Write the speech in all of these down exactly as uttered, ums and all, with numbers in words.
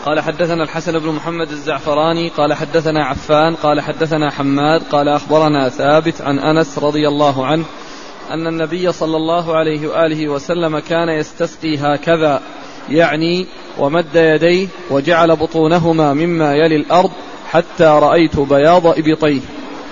قال حدثنا الحسن بن محمد الزعفراني قال حدثنا عفان قال حدثنا حماد قال أخبرنا ثابت عن أنس رضي الله عنه أن النبي صلى الله عليه وآله وسلم كان يستسقي هكذا، يعني ومد يديه وجعل بطونهما مما يلي الأرض حتى رأيت بياض إبطيه.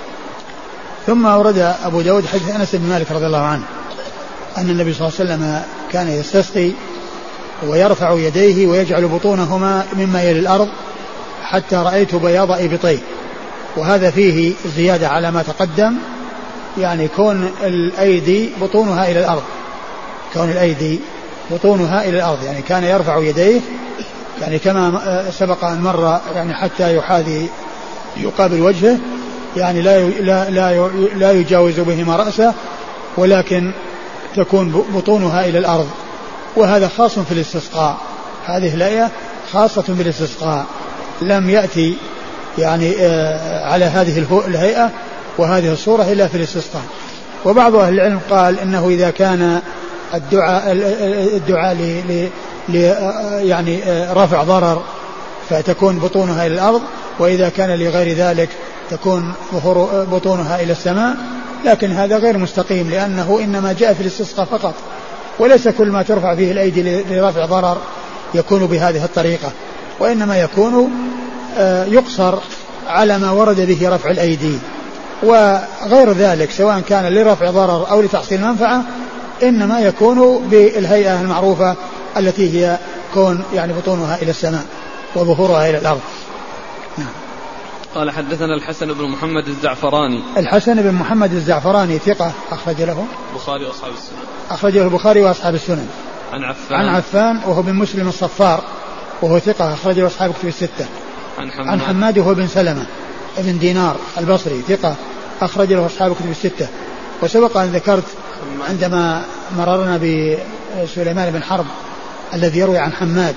ثم أورد أبو داود حديث أنس بن مالك رضي الله عنه أن النبي صلى الله عليه وسلم كان يستسقي ويرفع يديه ويجعل بطونهما مما يلي الأرض حتى رأيت بياض إبطيه. وهذا فيه زيادة على ما تقدم، يعني كون الأيدي بطونها إلى الأرض، كون الأيدي بطونها إلى الأرض، يعني كان يرفع يديه يعني كما سبق أن مر، يعني حتى يحاذي يقابل وجهه، يعني لا لا لا لا يجاوز بهما رأسه، ولكن تكون بطونها إلى الأرض. وهذا خاص في الاستسقاء، هذه الآية خاصة بالاستسقاء، لم يأتي يعني على هذه الهيئة وهذه الصورة إلا في الاستسقاء. وبعض أهل العلم قال إنه إذا كان الدعاء الدعاء ل يعني رفع ضرر فتكون بطونها إلى الأرض، وإذا كان لغير ذلك تكون بطونها إلى السماء، لكن هذا غير مستقيم، لأنه إنما جاء في الاستسقاء فقط، وليس كل ما ترفع فيه الأيدي لرفع ضرر يكون بهذه الطريقة، وإنما يكون يقصر على ما ورد به رفع الأيدي. وغير ذلك سواء كان لرفع ضرر أو لتحصيل منفعة إنما يكون بالهيئة المعروفة التي هي كون يعني بطونها إلى السماء وظهورها إلى الأرض. نعم. قال حدثنا الحسن بن محمد الزعفراني. الحسن بن محمد الزعفراني ثقة أخرج له البخاري وأصحاب السنن. أخرج له البخاري وأصحاب السنن. عن عفان. عن عفان وهو بن مسلم الصفار وهو ثقة أخرج له أصحاب الكتب الستة. عن حماد. عن حماد وهو بن سلمة ابن دينار البصري ثقة أخرج له أصحاب الكتب الستة. وسبق أن ذكرت عندما مررنا بسليمان بن حرب الذي يروي عن حماد،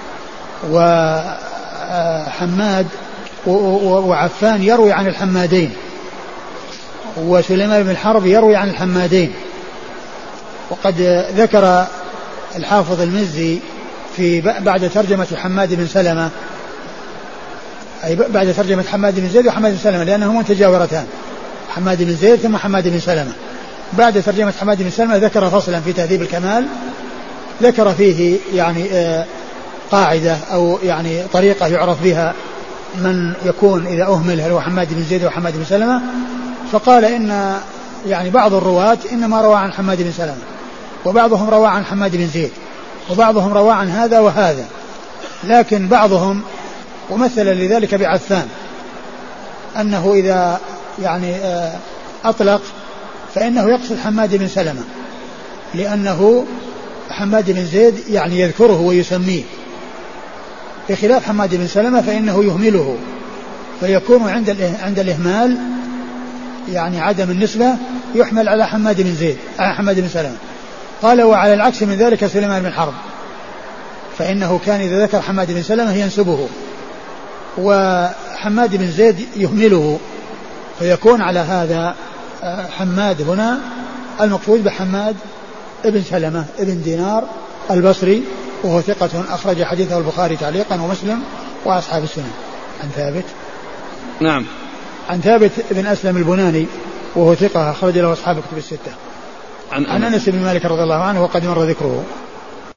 وحماد وعفان يروي عن الحمادين، وسليمان بن حرب يروي عن الحمادين. وقد ذكر الحافظ المزي في بعد ترجمة حماد بن سلمة، أي بعد ترجمة حماد بن زيد وحماد بن سلمة، لأنهما متجاورتان، حماد بن زيد ثم حماد بن سلمة. بعد ترجمة حماد بن سلمة ذكر فصلا في تهذيب الكمال ذكر فيه يعني قاعدة أو يعني طريقة يعرف بها من يكون إذا أهمل هل هو حماد بن زيد وحماد بن سلمة. فقال إن يعني بعض الرواة إنما روى عن حماد بن سلمة، وبعضهم روى عن حماد بن زيد، وبعضهم روى عن هذا وهذا، لكن بعضهم ومثل لذلك بعفان أنه إذا يعني أطلق فإنه يقصد حماد بن سلمة، لأنه حماد بن زيد يعني يذكره ويسميه، بخلاف حماد بن سلمة فإنه يهمله، فيكون عند عند الإهمال يعني عدم النسبة يحمل على حماد بن زيد على حماد بن سلمة. قال وعلى العكس من ذلك سليمان بن حرب، فإنه كان إذا ذكر حماد بن سلمة ينسبه، وحماد بن زيد يهمله، فيكون على هذا حماد هنا المقصود بحماد ابن سلمة ابن دينار البصري، وهو ثقة أخرج حديثه البخاري تعليقا ومسلم وأصحاب السنن. عن ثابت. نعم. عن ثابت بن أسلم البناني وهو ثقة أخرج له أصحاب الكتب الستة. عن عن أنس بن مالك رضي الله عنه وقد مر ذكره.